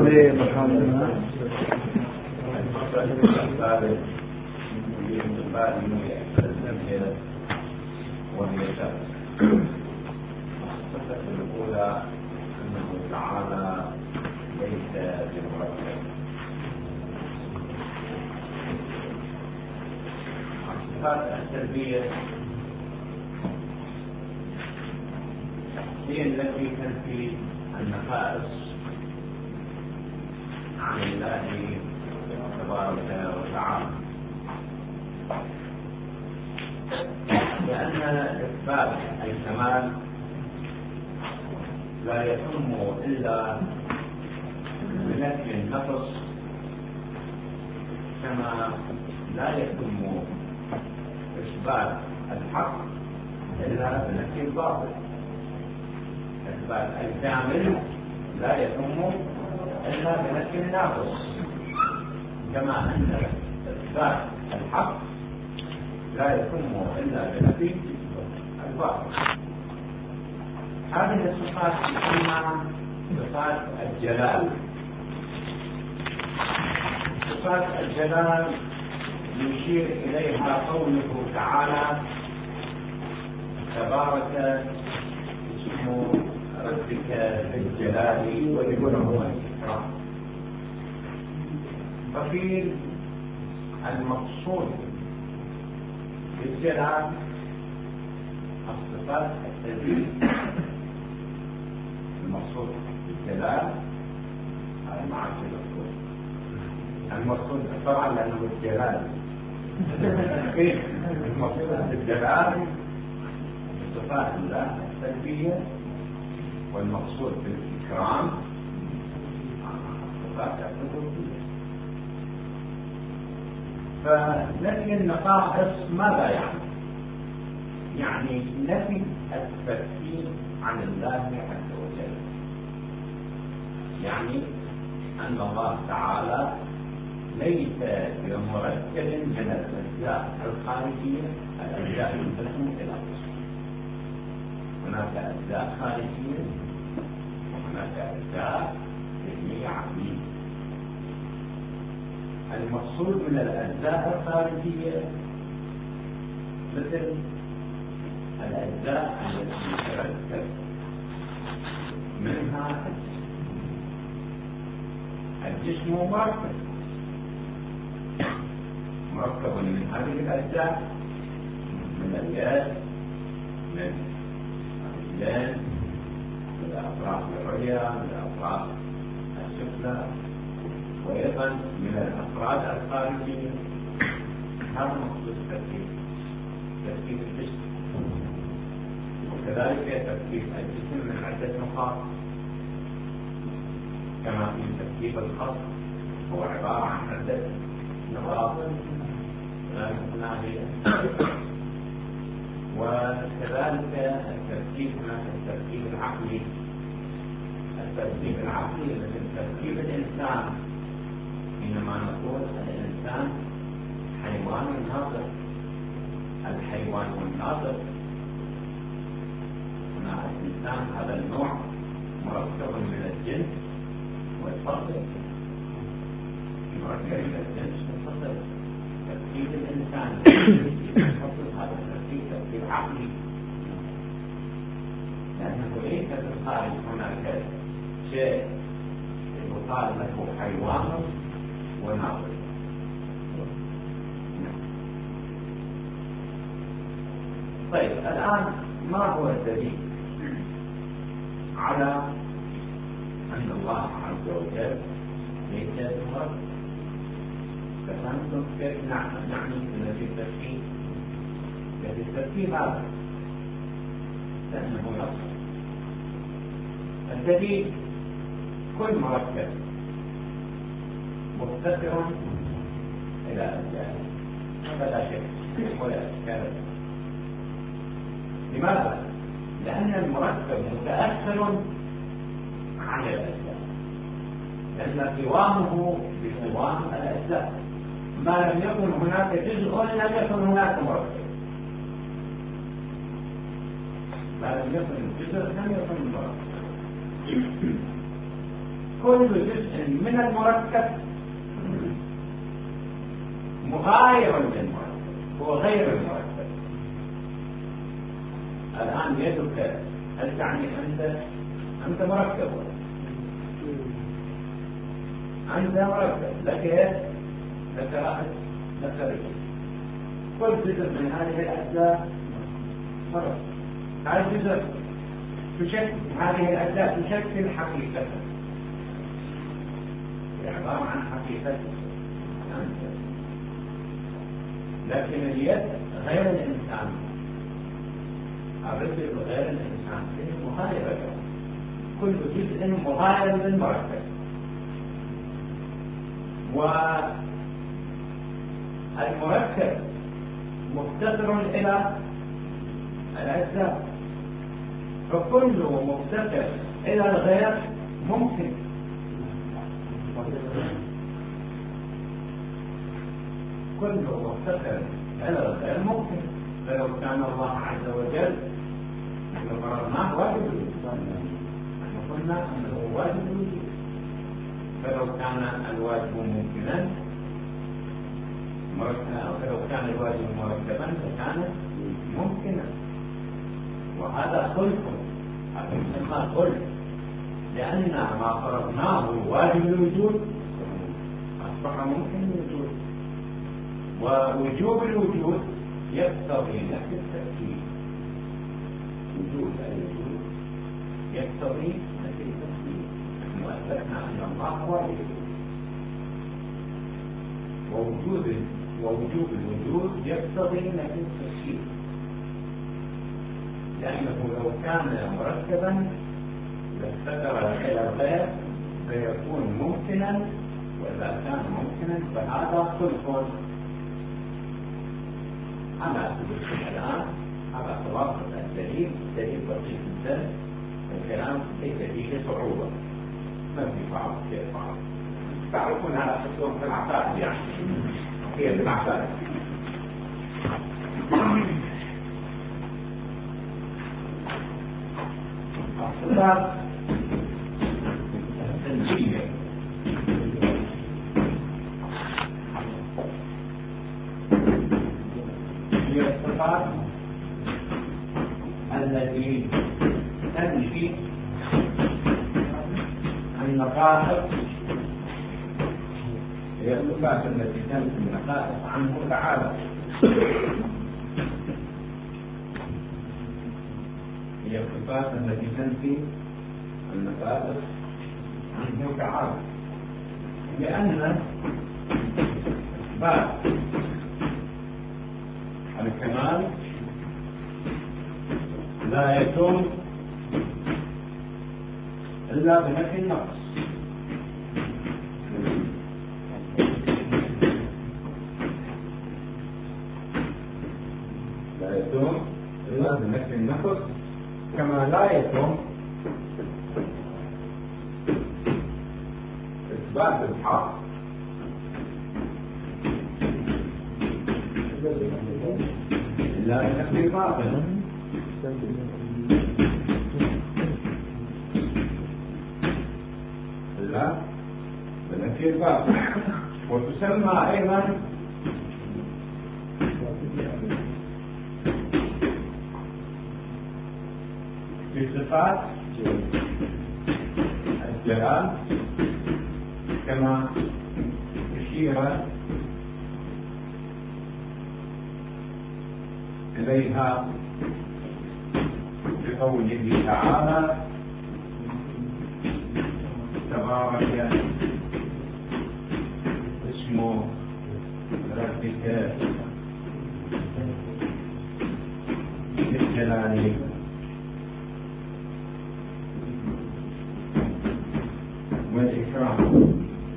عليه مرحبا. الصفة الأولى أنه تعالى ليس بمركب. الصفات السلبية هي التي تنفي النقائص عن الله تبارك وتعالى، لأن إثبات الكمال لا يتم إلا بنفي النقص، كما لا يتم إثبات الحق إلا بنفي الباطل. إثبات الكامل لا يتم إلا بنفي الناقص، كما أن إثبات الحق لا يتم إلا بنفي الباطل. هذه الصفات تسمى صفات الجلال. صفات الجلال يشير إليها قوله تعالى: تبارك اسم ربك ذي الجلال والإكرام. ففي المقصود بالجلال الصفات السلبية. المقصود بالجلال المقصود طبعا لأنه الجلال المقصود بالجلال صفات الله السلبية، والمقصود بالإكرام صفات الحضورية. فنفي النقائص ماذا يعني؟ يعني نفي التركيب عن الله عز وجل، يعني أن الله تعالى ليس بمركب من الأجزاء الخارجية. الأجزاء ينقسم إلى قسم، هناك أجزاء خارجية وهناك أجزاء ذهنية عقلية. المقصود من الأجزاء الخارجية مثل الأجزاء التي يتركب منها الجسم مركب من هذه الأجزاء، من اليد، من الرجلين، من الأطراف العليا، من الأطراف السفلى، وأيضا من الأفراد الخارجية. هذا مقصود تركيب الجسم. وكذلك تركيب الجسم من عدة نقاط، كما في تركيب الخط هو عبارة عن عدة نقاط غير متناهية. وكذلك التركيب هناك التركيب العقلي. التركيب العقلي مثل تركيب الإنسان، حينما نقول الإنسان حيوان ناطق. الحيوان الناطق هنا الإنسان هذا النوع مركب من الجنس والفصل، مركب من الجنس والفصل. تركيب الإنسان والفصل هذا تركيب عقلي، لأنه ليس في الخارج هناك شيء يقال له حيوان وناطق. طيب الآن ما هو الدليل على أن الله عز وجل ليس بمركب؟ فهمتم كيف نعني في التركيب؟ في التركيب هذا لأنه نص. الدليل كل مركب مختصر إلى أجزاء، هذا لا شك ولا إشكال. لماذا؟ لأن المركب متأثر عن الأجزاء، لأن قوامه بقوام الأجزاء. ما لم يكن هناك جزء لم يكن هناك مركب. ما لم يكن جزء لم يكن مركب. كل جزء من المركب مغاير للمركب، هو غير المركب. الآن يدك هل تعني أنت مركب، أنت مركب، لك يد، لك رأس، لك رجل، كل جزء من هذه الأجزاء مركب. هذا الجزء هذه الأجزاء تشكل حقيقة، عبارة عن حقيقة أنت. لكن اليد غير الإنسان، الرجل غير الإنسان، هي مغايرة، كل جزء مغاير للمركب. والمركب مفتقر إلى الأجزاء، فكل مفتقر إلى الغير ممكن. كل مفتقر إلى الغير ممكن. فلو كان الله عز وجل فرضناه واجب الوجود، نحن قلنا أنه واجب الوجود، فلو كان الواجب ممكنا فلو كان الواجب مركبا لكان ممكنا. وهذا خلق، هذا يسمى خلق، لأن ما فرضناه واجب الوجود أصبح ممكن الوجود. ووجوب الوجود يقتضي نفس التركيب، وجود الوجود يقتضي نفس التركيب. نحن أثبتنا أن الله واجب، ووجوب الوجود يقتضي نفس التركيب، لأنه لو كان مركبا لافتقر إلى الغير فيكون ممكنا، وإذا كان ممكنا فهذا خلق. أنا أثبت الآن هذا خلاصة الدليل، دليل بسيط جدا، الكلام ليس فيه صعوبة، ما في صعوبة كيف صعوبة. تعرفون هذا خصوصا في العقائد، يعني هي في العقائد. الصفات السلبية هي الصفات التي تنفي النقائص، هي الصفات التي تنفي النقائص عنه تعالى، هي الصفات التي تنفي النقائص عنه تعالى. لأن إثبات الكمال لا يتم إلا بنفي النقص، لا يتم إلا بنفي النقص، كما لا يتم إثبات الحق إلا بنفي الباطل. إلا بنفي الباطل. وتسمى أيضا في صفات الجلال كما أشير إليها بقوله تعالى: تبارك اسم ربك بالجلال والإكرام.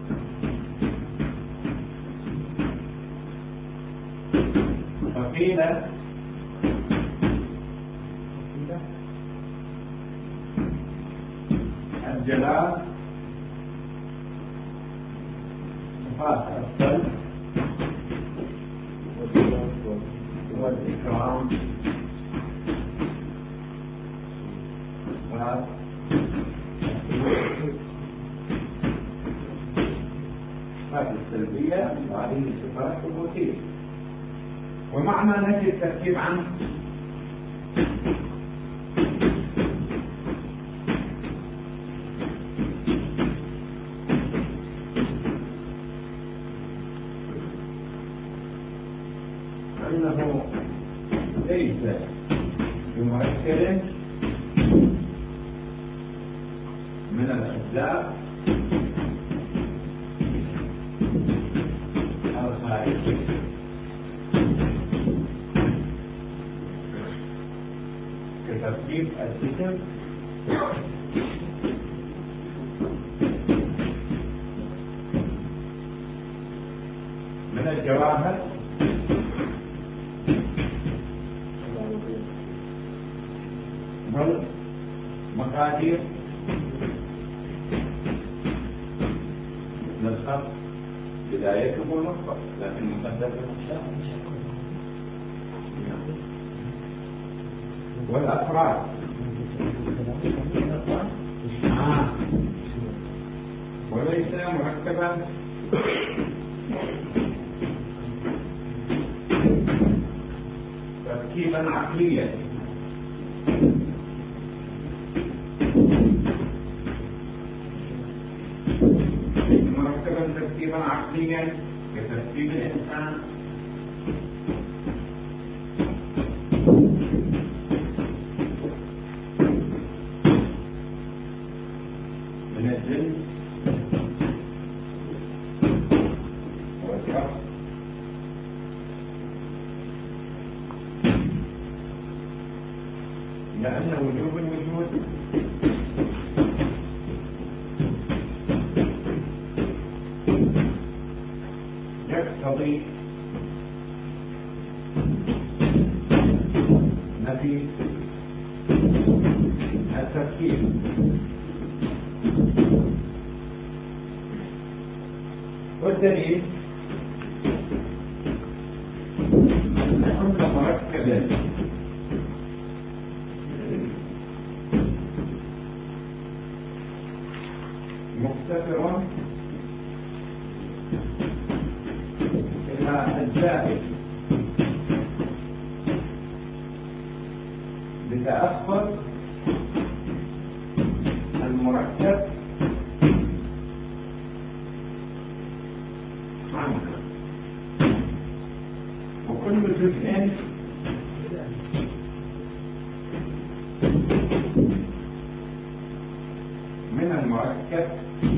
فقيل الجلال صفات الصلب والإكرام سلبية وهذه صفات ثبوتية. ومعنى نفي التركيب عنه أنه ليس بمركب من الأجزاء الخارجية كتركيب الجسم من الجواهر والمقادير من الخط بدايته والمصدر، لكن مقدر والأفراد وليس مركبا تركيبا عقليا مركبا تركيبا عقليا كتركيب الإنسان من الجن والرب لأن وجوب الوجود يقتضي نفي التركيب. والدليل أن كل مركب مقتصر إلى أجزاء بتأخر المركب عنها، وكل جزء من المركب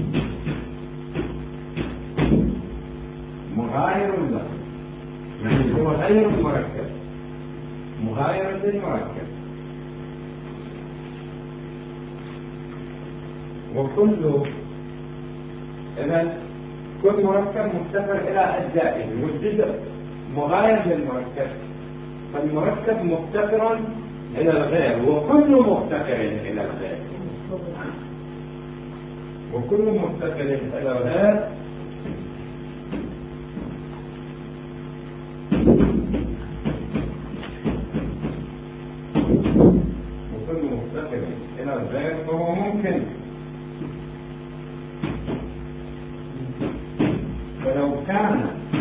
مغاير له، يعني هو غير المركب مغاير للمركب. إذن كل مركب مفتقر إلى أجزائه، والجزء مغاير للمركب، فالمركب مفتقر إلى الغير، وكل مفتقر إلى الغير، وكل مفتقر إلى الغير وكل مفتقر إلى الغير فهو ممكن. فلو كان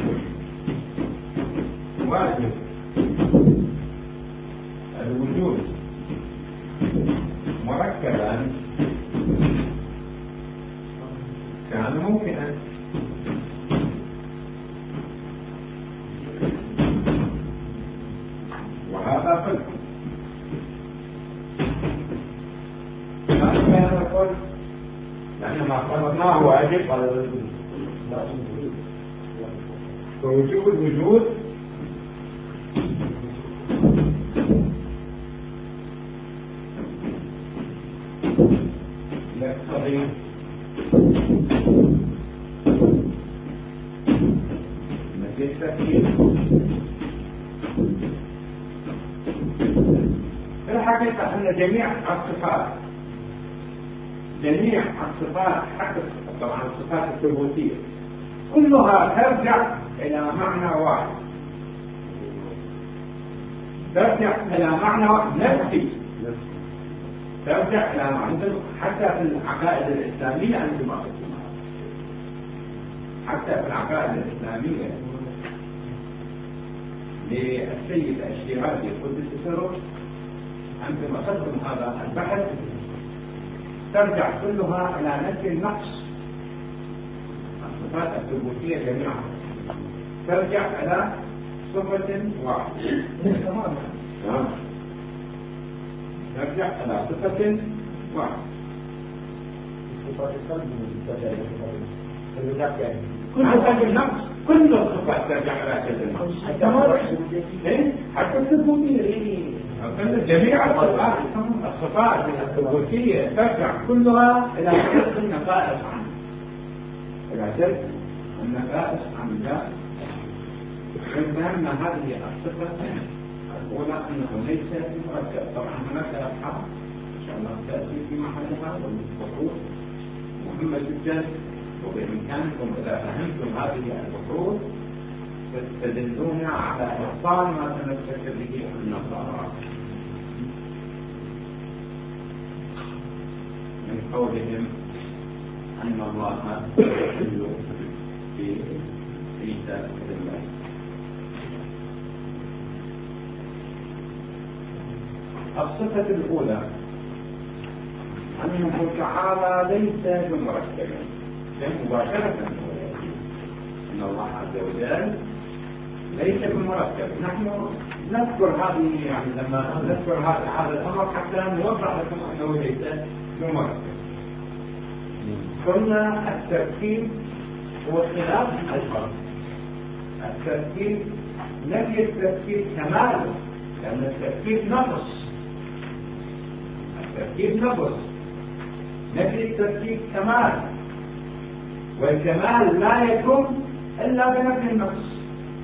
واجب الوجود مركبا كان ممكنا، وهذا قلت هذا القول لأن ما فرضناه واجب على فوجوب الوجود يقتضي نفي التركيب. في الحقيقة أن جميع الصفات حتى طبعا الصفات الثبوتية كلها ترجع إلى معنى واحد، ترجع إلى معنى واحد نفسي، ترجع إلى معنى حتى في العقائد الإسلامية أنتم حتى في العقائد الإسلامية للسيد الشيرازي قدس سره، أنتم أخذتم هذا البحث ترجع كلها إلى نفي النقص. الصفات الثبوتية جميعا ترجع إلى صفة واحدة، ترجع إلى صفة واحدة. صفات القلب كل صفات النقص، كل الصفات ترجع إلى كذا النقص حتى الثبوتية. جميع الصفات الثبوتية ترجع كلها إلى ترك النقائص عنه، إلى ترك النقائص عن الله. فهمنا هذه الصفة الأولى أنه ليس مركب. طبعا هناك أبحاث إن شاء الله تأتي في محلها والبحوث مهمة جدا، وبإمكانكم إذا فهمتم هذه البحوث تدلون على إبطال ما تمسك به النصارى من قولهم أن الله يحل في عيسى ابن مريم. الصفة الأولى أنه تعالى ليس بمركب، مباشرة أن الله عز وجل ليس بمركب. نحن نذكر هذه يعني لما نذكر هذا الأمر حتى نوضح لكم أنه ليس بمركب. قلنا التركيب هو خلاف الفرق. التركيب نفي التركيب كماله، لأن التركيب نقص. التركيب نقص، نفي التركيب كمال، والكمال لا يكون إلا بنفي النقص،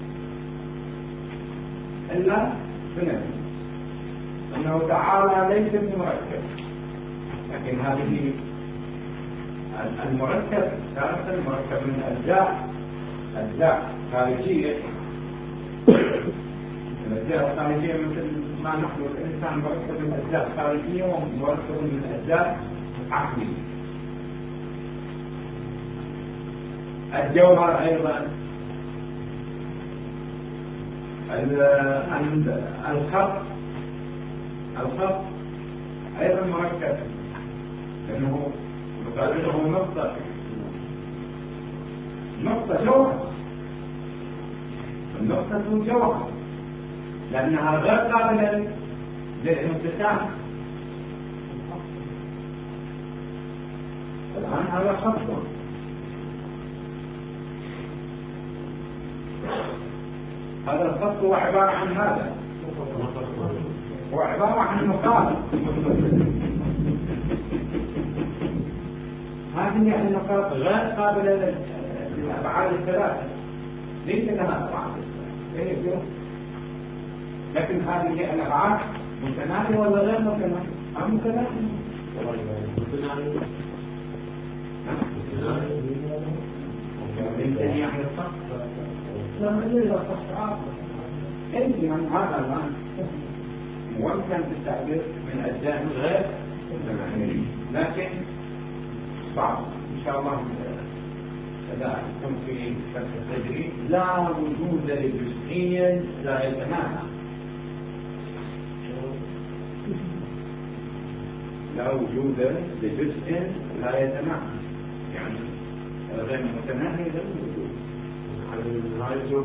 إلا بنفي. أنه تعالى ليس بمركب، لكن هذه المركب تارة مركب من أجزاء خارجية. الأجزاء الخارجية مثل ما نحن الإنسان مركب من أجزاء خارجية ومركب من أجزاء عقلية. الجوهر أيضا، الخط أيضا مركب، لأنه يقابله نقطة جوهر. النقطة جوهر لأنها غير قابلة للانقسام. الآن هذا خط، هذا الخط هو عبارة عن ماذا؟ هو عبارة عن نقاط. هذه النقاط غير قابلة للأبعاد الثلاثة، ليس لها أبعاد ثلاثة، لكن هذه الأبعاد متناهية ولا غير متناهية؟ متناهية. ممكن يعني الصف لا إلا الصف عاطل. أنت من هذا الآن ممكن التعبير من أجزاء غير متناهية، لكن صعب إن شاء الله. إذا كنت في فتح التجريد لا وجود لجزئي لا يتناهى، لا وجود لجزء لا يتناهى، يعني غير متناهي غير وجود. هذا الجوهر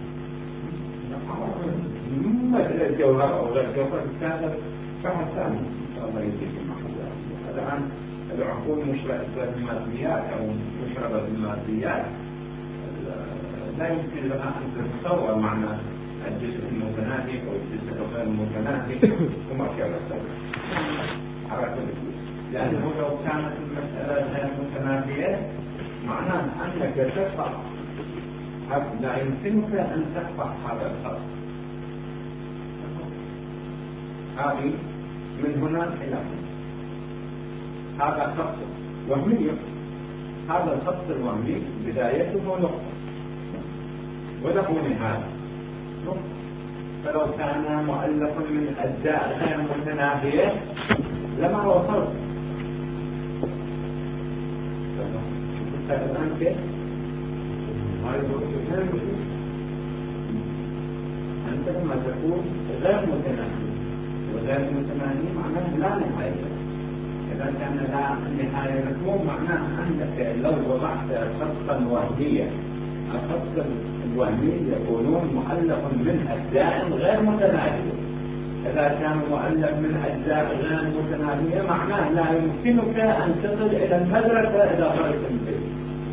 مثل الجوهر أو غير الجوهر هذا بحث ثاني إن شاء الله يجي في محل. الآن العقول مشربة بالماديات أو مشربة بالماديات لا يمكن لها أن تتصور معنى الجزء المتناهي أو الجزء غير المتناهي وما كان على كل شيء. لأنه لو كانت المسألة غير متناهية معناه أنك تقطع، لا يمكنك أن تقطع هذا الخط. هذه من هنا إلى هنا. هذا خط وهمي، هذا الخط الوهمي بدايته نقطة وله نهاية نقطة. فلو كان مؤلف من أجزاء غير متناهية لما وصلت. الآن كيف؟ أنت لما تكون غير متناهي، وغير متناهي معناه لا نهاية. إذا كان لا نهاية مفهوم معناه أنك لو وضعت خطا وهميا، الخط الوهمي يكونون مؤلف من أجزاء غير متناهية. إذا كان مؤلف من أجزاء غير متناهية معناه لا يمكنك أن تصل إلى المدرسة إذا خرجت من البيت،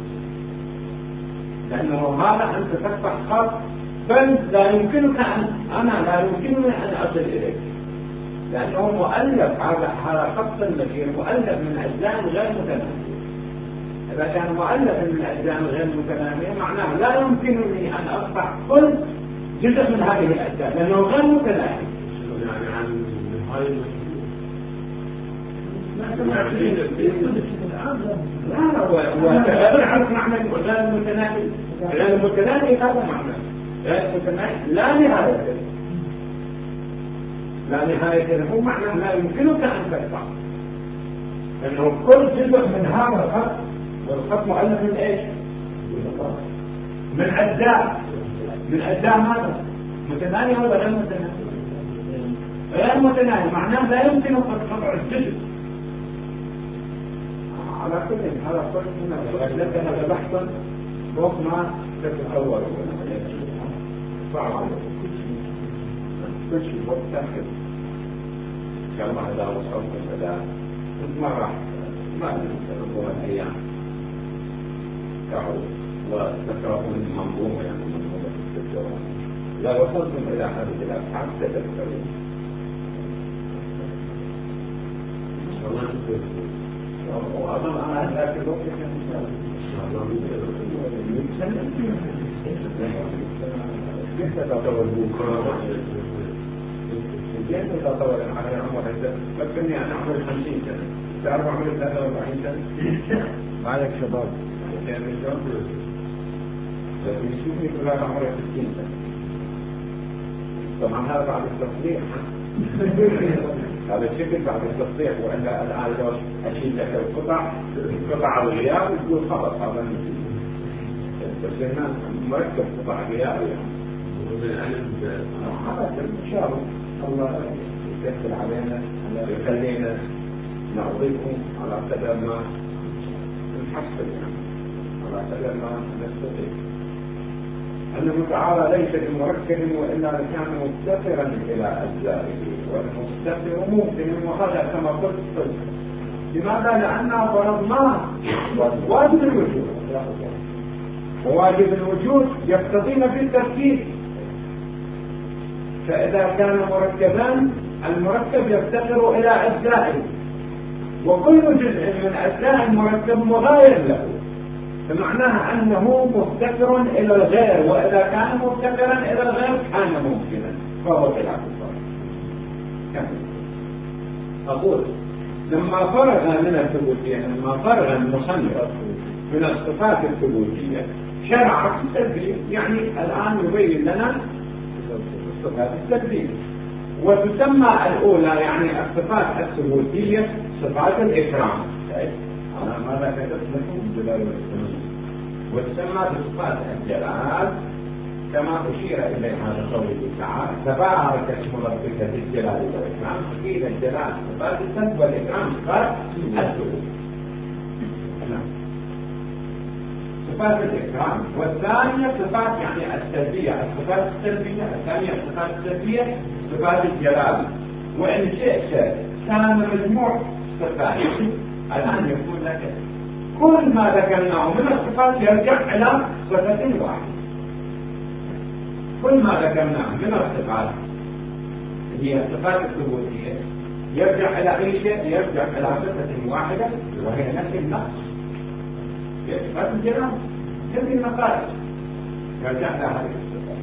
لأنه هذا أنت تفتح خط بل لا يمكنك لا يمكنني أن أصل إليك، لأنه مؤلف. هذا خط المسير مؤلف من أجزاء غير متناهية. إذا كان مؤلف من أجزاء غير متناهية معناه لا يمكنني أن أقطع كل جزء من هذه الأجزاء لأنه غير متناهي. يعني عن هاي لا وتعرف معنى غير متناهي. غير متناهي هذا معنى غير متناهي لا نهاية، لا نهاية له معناه لا يمكنك أن تقطع، لأنه كل جزء من هذا الخط، والخط مؤلف من إيش؟ من أجزاء ماذا؟ متناهي ولا غير متناهي؟ غير متناهي معناه لا يمكنك قطع الجزء. على كل هذا كل لك هذا بحثا فوق ما تتصور صعب كل شيء متأخر إن شاء الله إذا وصلت إلى مرة ما نسألكم الأيام تعود وتقرؤون المنظومة، يعني منظومة الدكتوراه. إذا وصلتم إلى هذه الأبحاث تذكرون. وأظن أنا ذاك الوقت كان كيف تعتبر بكرة؟ كيف تعتبر على عمر هذا؟ فكرني أنا عمري 50 سنة، تعرف عمري 43 سنة؟ معك شباب كان الشباب لكن يشوفني كلها عمري 60 سنة. طبعا هذا بعد التصريح هذا الشكل بعد التصريح، وإلا الآن لو أشيل لك قطع الغياب وتقول خلاص هذا نسيت، بس هنا مركب قطع غياب يعني هذا إن شاء الله يسهل علينا ويخلينا نعطيكم على قدر ما نحصل، يعني على قدر ما نستطيع. أنه تعالى ليس بمركب وإلا كان مفتقرا إلى أجزائه، والمفتقر ممكن، وهذا كما قلت لماذا؟ لأننا فرضناه واجب الوجود، وواجب الوجود يقتضينا في التركيب. فإذا كان مركبا المركب يفتقر إلى أجزائه، وكل جزء من أجزاء المركب مغاير له، فمعناها أنه مفتقر إلى الغير، وإذا كان مفتقرا إلى الغير كان ممكنا، فهو خلاف الصحيح. أقول لما فرغ من الثبوتية، لما فرغ المصنف من الصفات الثبوتية شرع في التدبير، يعني الآن يبين لنا الصفات السلبية، وتسمى الأولى يعني الصفات الثبوتية صفات الإكرام. أنا ماذا كتبت لكم؟ الجلال والإكرام. وتسمى بصفات الجلال كما أشير إليه هذا قوله تعالى تبارك اسم ربك ذي الجلال والإكرام. أكيد الجلال صفات السلب والإكرام صفات الثبوت. صفات الإكرام. والثانية صفات يعني السلبية، الصفات السلبية الثانية الصفات السلبية صفات الجلال. وإن شئت كان مجموع صفات الآن يكون لك كل ما ذكرناه من الصفات يرجع إلى صفة واحدة. كل ما ذكرناه من الصفات هي الصفات الثبوتية يرجع إلى أي شيء؟ يرجع إلى صفة واحدة وهي نفس النقص. صفات الجلال هذه النقائص يرجع إلى هذه الصفات.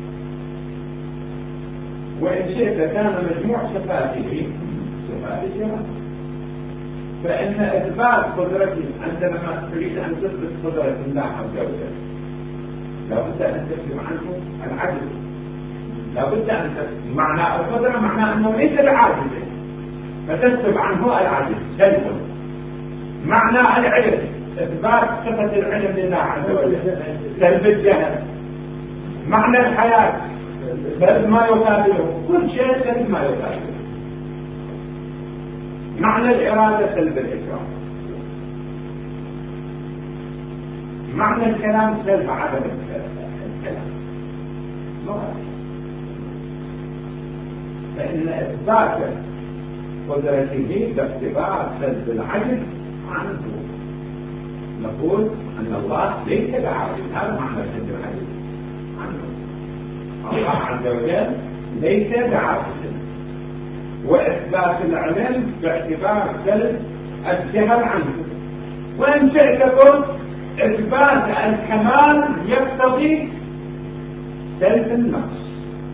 وإن شئت كان مجموع صفاته صفات الجلال. فإن إثبات قدرته أنت لما تريد أن تثبت قدرة الله عز وجل لابد أن تثبت عنه العجز. لابد أن تثبت معنى القدرة معناه أنه ليس بعاجز، فتثبت عنه العجز سلب. معنى العلم إثبات صفة العلم لله عز وجل سلب الجهل، معنى الحياة سلب ما يقابله، كل شيء سلب ما يقابله، معنى الإرادة سلب الإكرام، معنى الكلام سلب عدم الكلام. فإن إثبات قدرته باعتبار سلب العجز عنه، نقول أن الله ليس بعاجز، هذا معنى سلب العجز عنه. الله عز وجل ليس بعاجز. وإثبات العلم باعتبار سلب الجهل عنه. وإن شئت قلت إثبات الكمال يقتضي سلب النقص.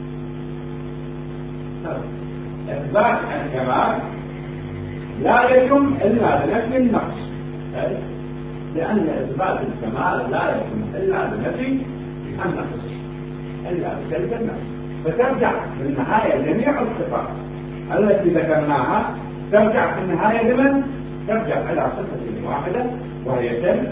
إثبات الكمال لا يتم إلا بنفي النقص، لأن إثبات الكمال لا يتم إلا بنفي النقص، إلا بسلب النقص. فترجع في النهاية جميع الصفات التي ذكرناها ترجع في النهاية لمن؟ ترجع إلى صفة واحدة وهي سلب.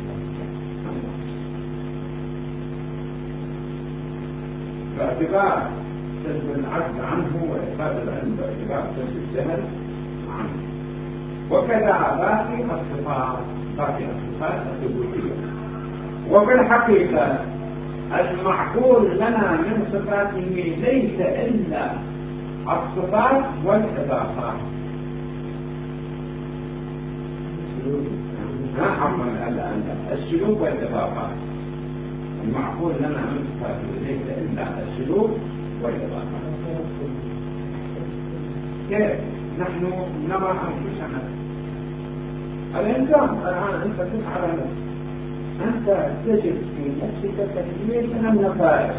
باعتبار سلب العجز عنه وإثبات العلم باعتبار سلب الجهل عنه. وكذا باقي الصفات الثبوتية. وفي الحقيقة المعقول لنا من صفاته ليس إلا الصفات والإضافات. السلوك والإضافات. المعقول لنا من صفاته ليس إلا السلوك والإضافات. كيف؟ نحن نرى أنفسنا. الإنسان الآن أنت تفعل نفسك، أنت تجد في نفسك كثير من النفائس.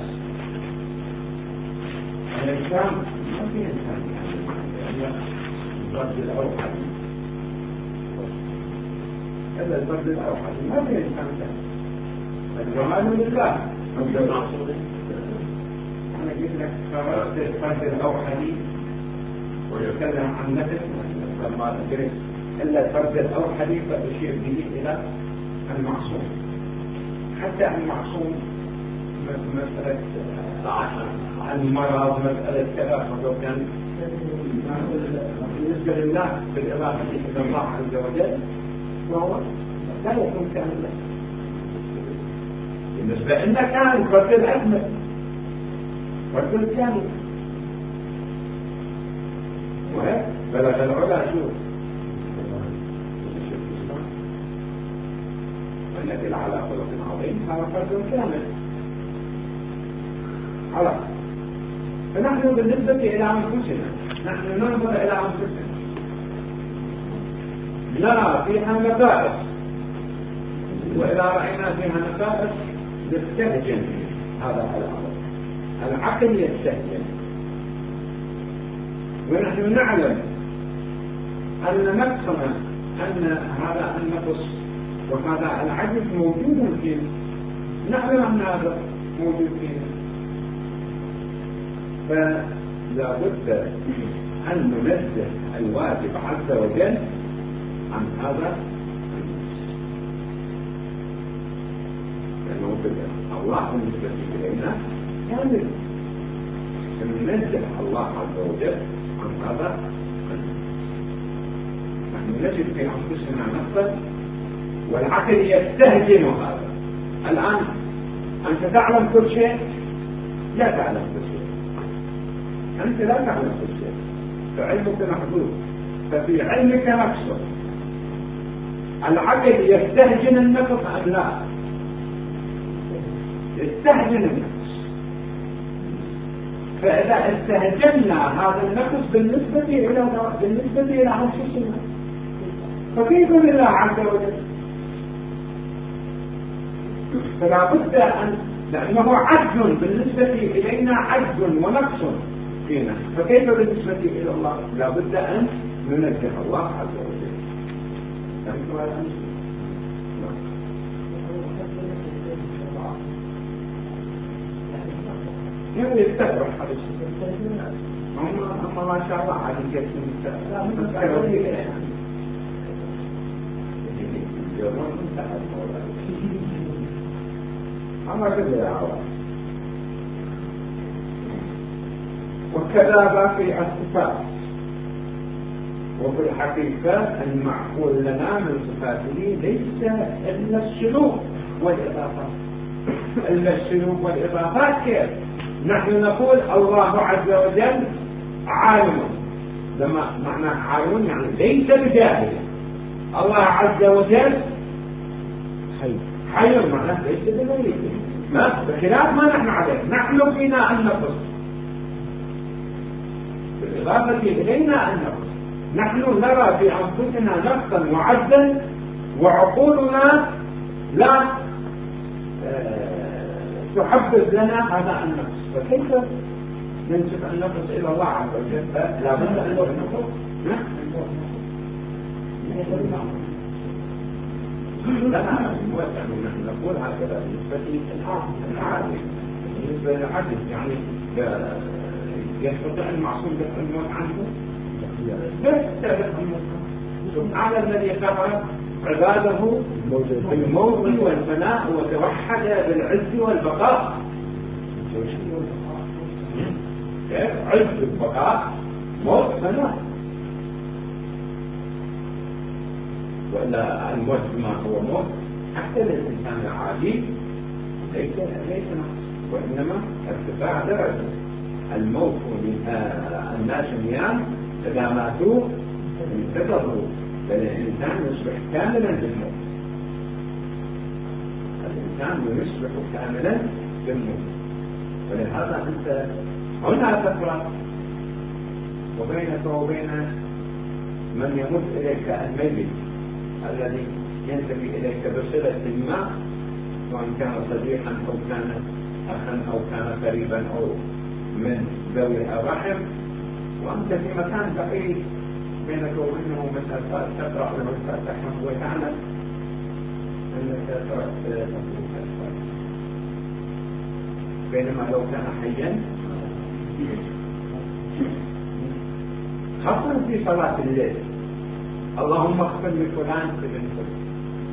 الإنسان ما في إنسان يعني الفرد الأوحدي، هذا الفرد الأوحدي ما في إنسان ثاني. الجمال لله. أنا قلت لك خرجت الفرد الأوحدي ويتكلم عن نفسه لما أدرك إلا الفرد الأوحدي فأشير به إلى المعصوم. حتى المعصوم مسألة المرض، مسألة كذا، لو كان بالنسبة لله بالإضافة إلى الله عز وجل فهو لا يكون كاملا. بالنسبة لنا كان فرد الأكمل، فرد الكامل. وهيك بلغ العلا شوف والذي على خلق عظيم هذا فرد كامل. خلاص. فنحن بالنسبة إلى أنفسنا نحن ننظر إلى أنفسنا نرى فيها نفائس، وإذا رأينا فيها نفائس نستهجن هذا الأمر. العقل يستهجن، ونحن نعلم أن نقصنا، أن هذا النقص وهذا العجز موجود فينا، نعلم أن هذا موجود فينا. فلا بد أن ننزه الواجب عز وجل عن هذا النقص، لأنه الله بالنسبة إلينا كامل. ننزه الله عز وجل عن هذا النقص. نحن نجد في أنفسنا نقصا والعقل يستهجن هذا. الآن أنت تعلم كل شيء؟ لا تعلم كل شيء. أنت لا تعلم كل شيء، فعلمك محدود، ففي علمك نقص. العقل يستهجن النقص أم لا؟ يستهجن النقص. فإذا استهجنا هذا النقص بالنسبة إلى أنفسنا فكيف لله عز وجل؟ فلا بد أن، لأنه عجز بالنسبة إلينا، عجز ونقص فينا، فكيف بالنسبة إلى الله؟ لا بد أن ننزه الله عز وجل. يعني يستفرح هذا الشيء. هم ما شاء الله عادي جالسين يستفرح. يصيرون انتهى الموضوع. أما كذا يا عوام. وكذا باقي الصفات. وفي الحقيقة المعقول لنا من صفاته ليس إلا السلوك والإضافات. إلا السلوك والإضافات كيف؟ نحن نقول الله عز وجل عالم. لما معناه عالم يعني ليس بجاهل. الله عز وجل حي معناه ليس بميت. بخلاف ما نحن عليه. نحن فينا أن نقص بالإضافة إلينا أن نقص. نحن نرى في أنفسنا نقصا وعجزا وعقولنا لا تحبذ لنا هذا النقص. فكيف ننسب النقص إلى الله عز وجل؟ لا بد أن نقص. لا نحن نقول هكذا بالنسبة للعادل. بالنسبة للعدل يعني يستطيع المعصوم دفع الموت عنه؟ سبحان الذي خلق عباده بالموت والفناء وتوحد بالعز والبقاء. عز البقاء موت فناء. وإلا الموت ما هو موت حتى للإنسان العادي ليس نقص وإنما ارتفاع درجة. الموت الناس نيام إذا ماتوا انتقضوا فالإنسان يصبح كاملا بالموت. الإنسان يصبح كاملا بالموت. ولهذا أنت هنا تفرق وبينك وبين من يمد إليك الميت الذي ينتمي إليك بصلة ما، وإن كان صديقا أو كان أخا أو كان قريبا أو من ذوي الرحم، وأنت في مكان بعيد بينك وبينه مسافات تقرأ له الفاتحة وتعلم أنك تركت الفاتحة. بينما لو كان حيا خاصة في صلاة الليل اللهم اغفر لفلان ابن فلان،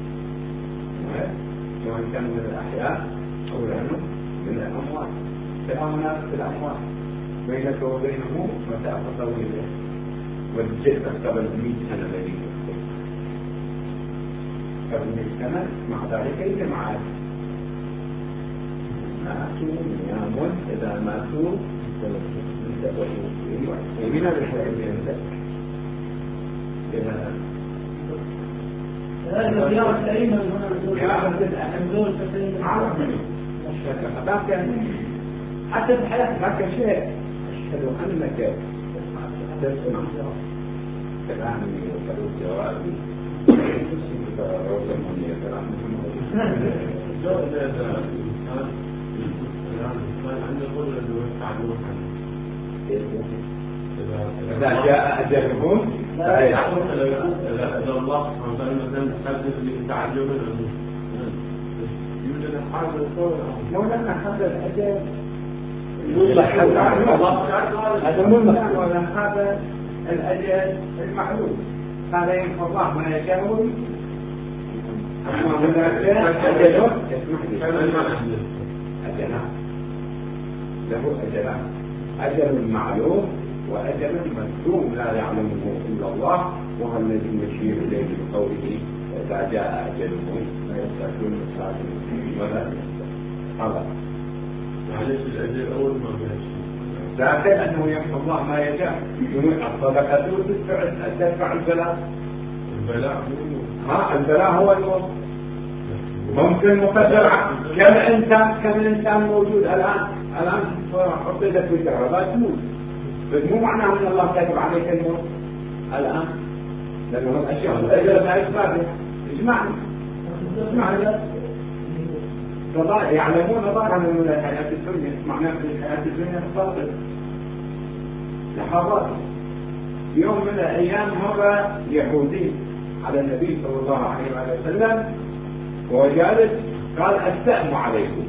سواء كان من الأحياء أو لأنه من الأموات. كلامنا في الأموات بينك وبينه مسافة طويلة والجد قبل 100 سنة الذي قبل 100 سنة. مع ذلك يجمع ماتوا نيام إذا ماتوا ومن الحياة هذا الزيارة الكريمة حتى في الحياة ذاك شيء. أشهد أنك تسمع كلامي وترد جوابي. إذا جاء أجلهم إذا الله سبحانه وتعالى مثلا تحدث لتعلم الأمور يوجد حاجة الصور مولانا هذا الأجل هذا ملمح ولا هذا الأجل المعلوم. هذا ينفع الله ما يشاء أما هناك أجل له أجلان، أجل معلوم وأجل مكتوم لا يعلمه إلا الله، وهو الذي يشير إليه بقوله إذا جاء أجلهم لا يستأخرون ساعة ولا هذا. معلش الأجل أول ما بيحصل لكن أنه يمحو الله ما يشاء. الصدقة تدفع البلاء. البلاء هو الموت. ممكن مقدر كم الإنسان موجود الآن حطيتك في الكهرباء تموت، بس مو معناه أن الله كاتب عليك الموت الآن، لأنه الأشياء الأجل لا إثباتها. اسمعني يعلمون ظاهرا من الحياة الدنيا، معناه في الحياة الدنيا باطل لحظات. يوم من الأيام مر يهودي على النبي صلى الله عليه وسلم وهو جالس قال السلام عليكم.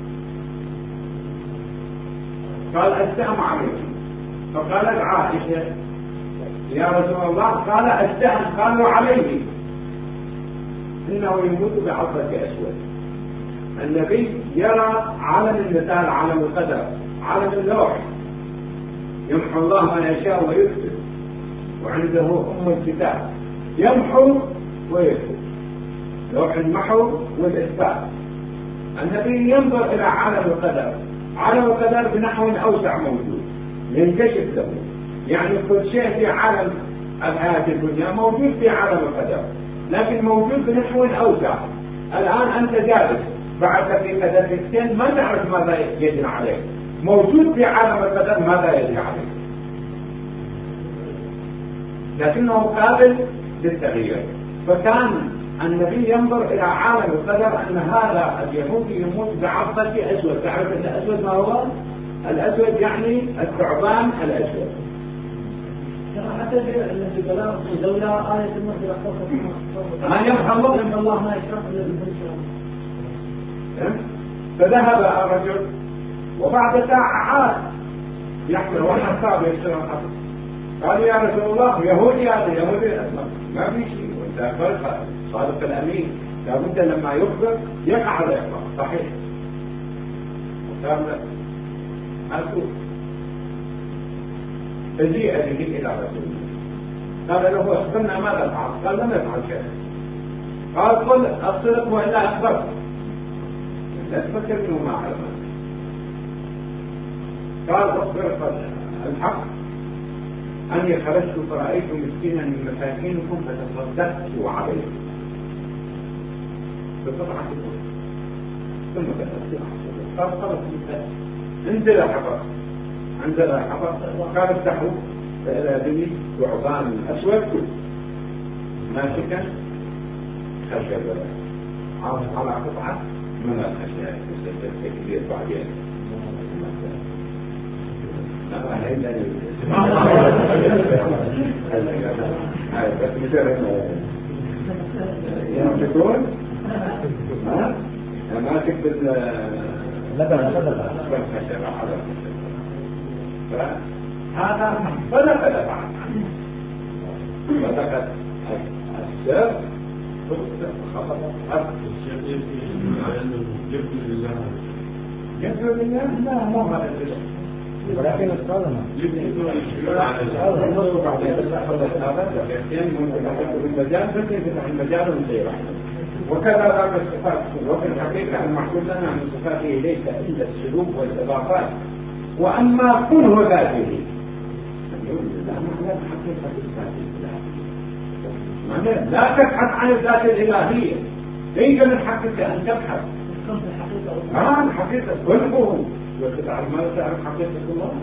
قال السلام عليكم. فقالت عائشة يا رسول الله قال السلام قالوا عليه. إنه يموت بعضة أسود. النبي يرى علم المثال، علم القدر، علم اللوح، يمحو الله ما يشاء ويكتب، وعنده الكتاب، يمحو ويكتب، لوح المحو والإثبات. النبي ينظر إلى عالم القدر، عالم القدر بنحو أوسع موجود ينكشف له، يعني كل شيء في عالم الحياة الدنيا موجود في عالم القدر، لكن موجود بنحو أوسع. الآن أنت جالس بعد دقيقتين ما تعرف ماذا يجري عليك، موجود في عالم القدر ماذا يجري عليك، لكنه قابل للتغيير. فكان النبي ينظر إلى عالم القدر أن هذا اليهودي يموت بعضة أسود. تعرف أن الأسود ما هو؟ الأسود يعني الثعبان الأسود. حتى الذي بلغ دولة آية المصدر ما يفهم الله ما يشرح إلا بالبشر. فذهب الرجل وبعد ساعة عاد يحمل واحد صار يشتري الحق. قال يا رسول الله يهودي، هذا يهودي الأسمر ما في شيء، وانت فرقة صادق الأمين لابد لما يخبر يقع على إخبار صحيح. وقال له أقول فجيء به إلى رسول الله قال له أخبرنا ماذا فعل؟ قال لم يفعل شيء. قال قل الصدق وإلا أخبرت، لا تفكر منه ما علمه. قال أخبر الحق أني خرجت فرأيت مسكينا من مساكينكم فتصدقت عليه بقطعة الأرض ثم تصدقت. قال خلص انزل الحفر، انزل الحفر. قال افتحوا فإذا به ثعبان أسود ماسكا خشبة عاصف على قطعة من الخشب كبير بعدين. بس مجرد يمسكون ماسك بالخشبة على الخشبة. هذا بدأ بعد بدأت السر يبدو لله لا مو هذا ولكن الصدمة المجال وكذا ذاك الصفات. وفي الحقيقة المحدود لنا من صفاته ليس إلا السلوك والإضافات، وأما كله ذاته لا تبحث عن الذات الإلهية، ليس من حقك أن تبحث عن حقيقة كله. وتعرف ما تعرف حقيقة الله؟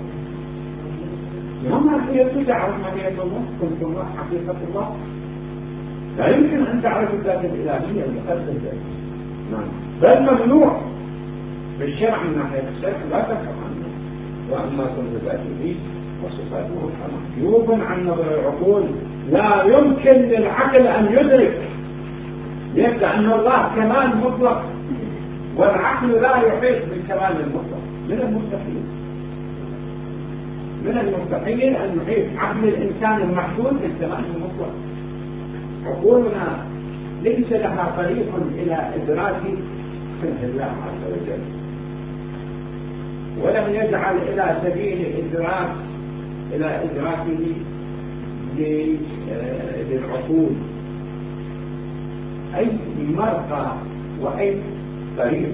ما هي تعرف حقيقة الله؟ كنت الله حقيقة الله؟ لا يمكن أن تعرف الذات الإلهية المقدسة، بل ممنوع بالشرع من ناحية الشرع لا تبحث عنه. وأما كنت ذاته وصفاته فمحجوب عن نظر العقول، لا يمكن للعقل أن يدرك، لأن الله كمال مطلق والعقل لا يحيط بالكمال المطلق. من المستحيل أن يحيط عقل الإنسان المحدود بالكمال المطلق. عقولنا ليس لها طريق إلى إدراك سنه الله عز وجل، ولم يجعل إلى سبيل إدراكه للعقول أي مرقى وأي طريق.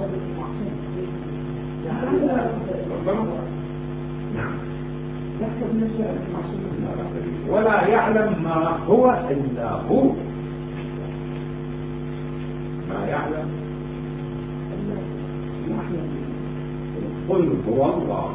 نعم يحسب نفسه معصوم ولا يعلم ما هو إلا هو، ما يعلم إلا هو. قل هو الله.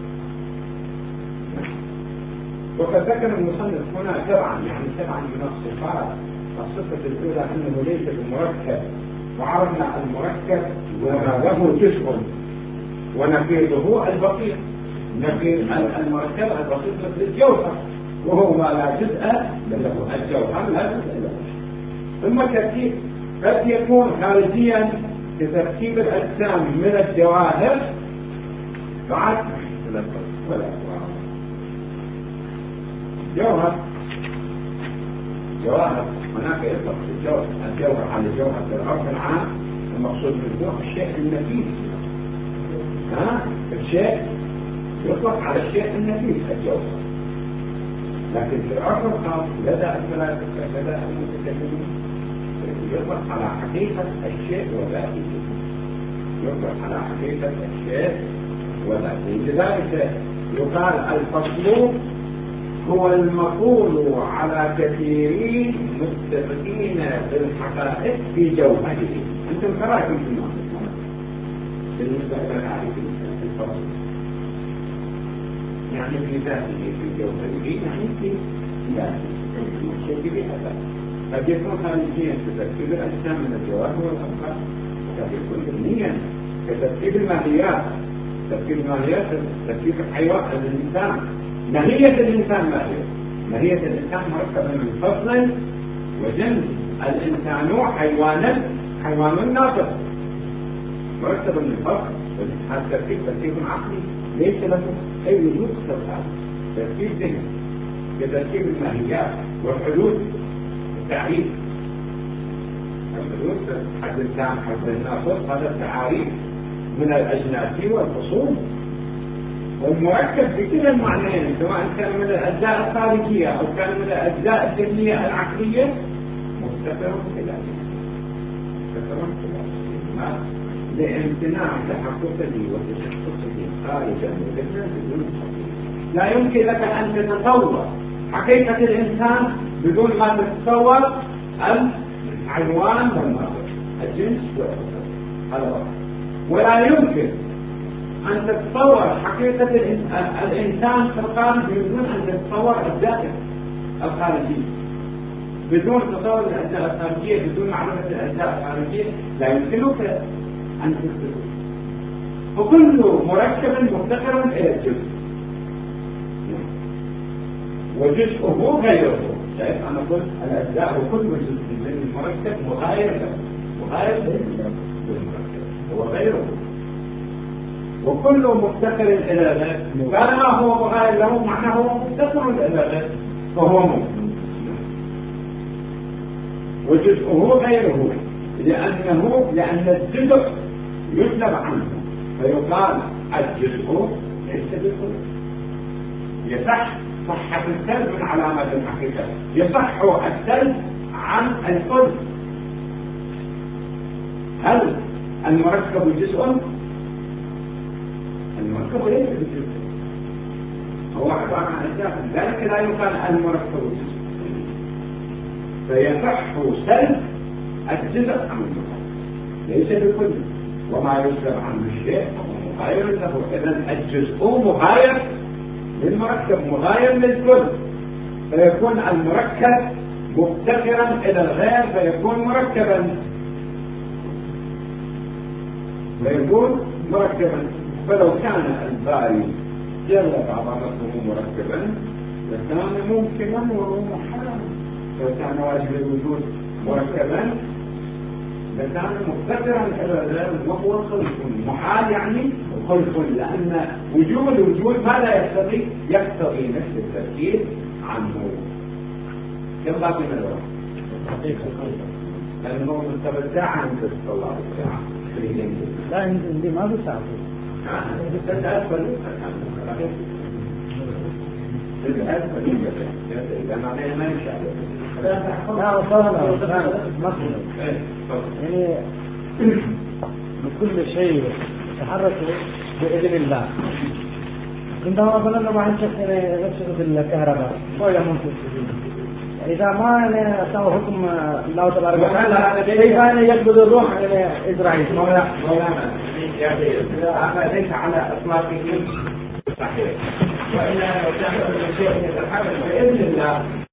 وقد ذكر المصنف هنا تبعا من الصفات. الصفة الأولى أنه ليس بمركب، وعرفنا المركب وما له جسم ونقيضه البسيط. نقيض المركب البسيط مثل الجوهر، وهو ما لا جزء له. الجوهر لا جزء له. ثم تركيب قد يكون خارجيا كتركيب الأجسام من الجواهر بعد ولا جوهر هناك يطلق الجوهر على الجوهر في العرف العام. المقصود بالجوهر الشيء النفيس، الشيء يطلق على الشيء النفيس الجوهر. لكن في العرف الخاص لدى الفلاسفة لدى المتكلمين يطلق على حقيقة الشيء وذاته، يطلق على حقيقة الشيء وذاته. لذلك يقال المطلوب هو المقول على كثيرين متفقين بالحقائق في جوهره. أنتم قرأتم في المعنى بالنسبة للعارف الفصل، يعني في ذاته في جوهره، يعني في ذاته بهذا قد يكون خارجيا كتركيب الأجسام من الجوهر والأفكار، قد يكون ضمنيا كتركيب الماهيات، تركيب الماهيات تركيب الحيوان الإنسان. ماهية الإنسان ماهية الإنسان مركبة من فصل وجنس. الإنسان حيوان ناطق مركب من فصل. هذا تركيب عقلي ليس له أي وجود خاص. تركيب ذهني كتركيب الماهيات والحدود التعريف. الحدود حد الإنسان حد الناطق هذا التعاريف من الأجناس والفصول. والمركب في كلا المعنيين سواء كان من الأجزاء الخارجية أو كان من الأجزاء الذهنية العقلية مفتقر إلى لامتناع تحققه وتشخصه خارجا من لا يمكن لك أن تتصور حقيقة الإنسان بدون ما تتصور الحيوان والناطق الجنس والأفكار. ولا يمكن أن تتصور حقيقة الإنسان في الخارج بدون أن تتصور الذات الخارجية. بدون تصور الأجزاء الخارجية، بدون معرفة الأجزاء الخارجية لا يمكنك أن تتصور. وكل مركب مفتقر إلى الجزء وجزءه غيره. شايف أنا قلت الأجزاء وكل جزء من المركب مغاير للمركب هو غيره. وكل مفتقر إلى ذلك قال ما هو مغاير له معناه هو مفتقر إلى ذلك فهو ممكن. وجزءه غيره لأن الجزء يسلب عنه فيقال الجزء ليس بالكل. يصح صحة السلب من علامات الحقيقة، يصح السلب عن الكل. هل المركب جزء؟ المركب ليس بجزء، هو عبارة عن أجزاء، ذلك لا يقال المركب جزء. فيصح سلب الجزء عن المركب ليس بكل، وما يسلب عنه الشيء هو مغاير له. إذن الجزء مغاير للمركب مغاير للكل، فيكون المركب مفتقرا إلى الغير فيكون مركبا. فلو كان الباري جل عظمته مركبا لكان ممكنا وهو محال. لو كان واجب الوجود مركبا لكان مفتقرا الى الغير وهو خلق محال، يعني خلق، لان وجود الوجود ماذا يقتضي نفس التركيب عنه. كم باقي من الوقت؟ لانه مستبدع عن الله الساعه. لا عندي ما بساعة. يعني بكل شيء تحرك بإذن الله. عندما مثلا واحد شخص يشتغل بالكهرباء هو ممكن إذا ما سوى حكم الله تبارك وتعالى كيف يقبض الروح إلى إسرائيل؟ مولانا هذا ليس على إطلاقه صحيح. وإلا لو كان كل شيء يتحرك بإذن الله